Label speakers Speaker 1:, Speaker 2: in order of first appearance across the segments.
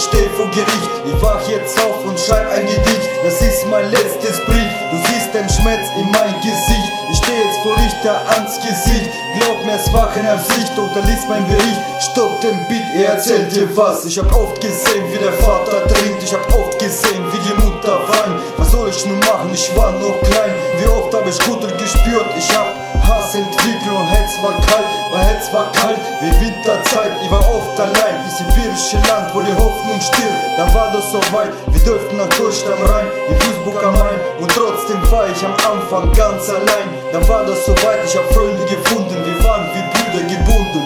Speaker 1: steh vor Gericht. Ich wach jetzt auf und schreib ein Gedicht. Das ist mein letztes Brief. Du siehst den Schmerz in mein Gesicht. Ich steh jetzt vor Richter ans Gesicht. Glaub mir, es war keine Absicht, oder lies mein Bericht. Stopp den Beat, er erzählt dir was. Ich hab oft gesehen, wie der Vater trinkt. Ich hab oft gesehen, wie die Mutter weint. Was soll ich nun machen? Ich war noch klein. Wie oft hab ich Rudel gespürt? Ich hab Hass entwickelt und Herz war kalt. Mein Herz war kalt wie Winterzeit. Ich war oft allein, im sibirische Land, wo die Hoffnung stirbt. Dann war das so weit, wir dürften nach Deutschland rein, in Duisburg am Main. Und trotzdem war ich am Anfang ganz allein. Dann war das so weit, ich hab Freunde gefunden. Wir waren wie Brüder gebunden.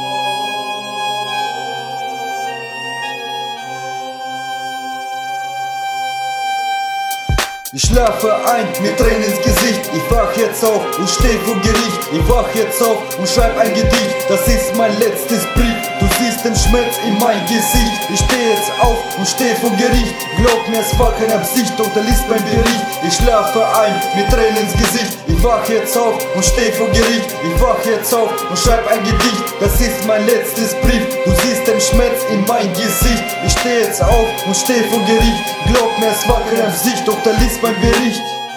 Speaker 1: Ich schlafe ein mit Tränen ins Gesicht. Ich wach jetzt auf und steh vor Gericht. Ich wach jetzt auf und schreib ein Gedicht. Das ist mein letztes Brief. Du siehst den Schmerz in mein Gesicht. Ich steh jetzt auf und steh vor Gericht. Glaub mir, es war keine Absicht, oder lies mein Bericht. Ich schlafe ein mit Tränen ins Gesicht. Ich wach jetzt auf und steh vor Gericht. Ich wach jetzt auf und schreib ein Gedicht. Das ist mein letztes Brief. Du siehst den Schmerz in mein Gesicht. Ich steh jetzt auf und steh vor Gericht. Glaub mir, es war keine Absicht, oder lies mein Bericht.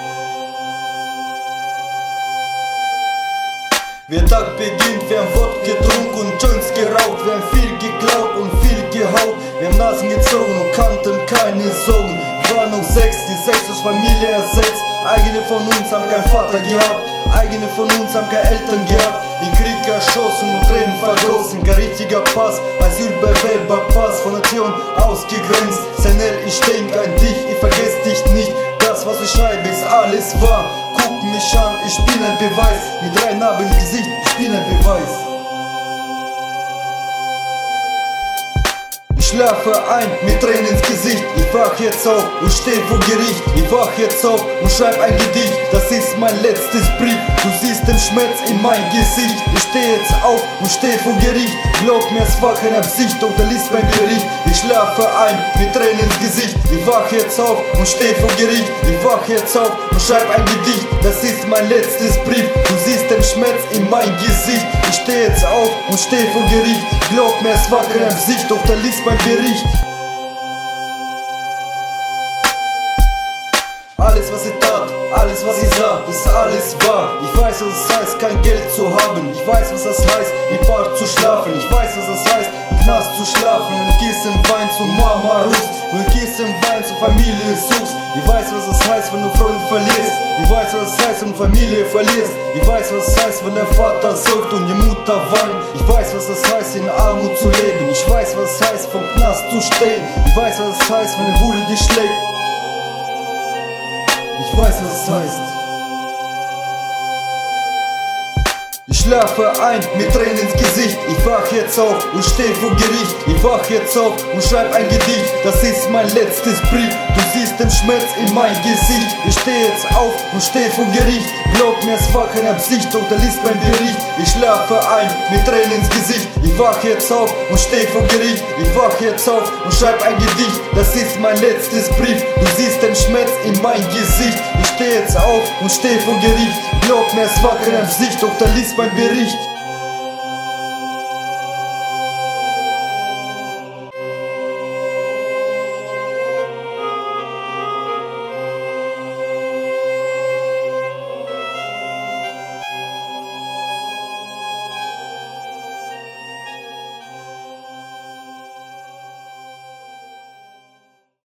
Speaker 1: Der Tag beginnt, wir haben Wodka getrunken und Joints geraucht. Wir haben viel geklaut und viel gehaut. Wir haben Nasen gezogen und kannten keine Sorgen. Wir waren noch 6, die 6 aus Familie ersetzt. Eigene von uns haben keinen Vater gehabt. Eigene von uns haben keine Eltern gehabt. Den Krieg erschossen und Tränen vergossen. Kein richtiger Pass, Asylbewerberpass. Von Nation ausgegrenzt. Senel, ich denk an dich, ich vergess dich nicht. Das, was ich schreibe, ist alles wahr. Guck mich an, ich bin ein Beweis. Mit 3 Narben im Gesicht, ich bin ein Beweis. Ich schlafe ein mit Tränen ins Gesicht. Ich wach jetzt auf und steh vor Gericht. Ich wach jetzt auf und schreib ein Gedicht. Das ist mein letztes Brief. Du siehst den Schmerz in mein Gesicht. Ich steh jetzt auf und steh vor Gericht. Glaub mir, es war keine Absicht, oder lies mein Bericht. Ich schlafe ein mit Tränen ins Gesicht. Ich wach jetzt auf und steh vor Gericht. Ich wach jetzt auf und schreib ein Gedicht. Das ist mein letztes Brief. Du siehst den Schmerz in mein Gesicht. Ich steh jetzt auf und steh vor Gericht. Glaub mir, es war keine Absicht, oder lies mein Bericht. Alles, was ich tat, alles, was ich sah, ist alles wahr. Ich weiß, was es heißt, kein Geld zu haben. Ich weiß, was das heißt, im Park zu schlafen. Ich weiß, was das heißt, im Knast zu schlafen. Wenn du gehst im Wein zu Mama rufst, wenn du gehst im Wein zur Familie suchst. Ich weiß, was es heißt, wenn du Freunde verlierst. Ich weiß, was es heißt, wenn du Familie verlierst. Ich weiß, was es heißt, wenn der Vater säuft und die Mutter weint. Ich weiß, was es heißt, in Armut zu leben. Ich weiß, was es heißt, vom Knast zu stehen. Ich weiß, was es heißt, wenn der Bude dich schlägt. Ich weiß, was es heißt. Ich schlafe ein mit Tränen ins Gesicht. Ich wach jetzt auf und steh vor Gericht. Ich wach jetzt auf und schreib ein Gedicht. Das ist mein letztes Brief. Du siehst den Schmerz in mein Gesicht. Ich steh jetzt auf und steh vor Gericht. Glaub mir, es war keine Absicht, oder lies mein Bericht. Ich schlafe ein mit Tränen ins Gesicht. Ich wach jetzt auf und steh vor Gericht. Ich wach jetzt auf und schreib ein Gedicht. Das ist mein letztes Brief. Du siehst den Schmerz in mein Gesicht. Ich steh jetzt auf und steh vor Gericht. Glaub mir, es war keine Absicht, oder lies mein Bericht.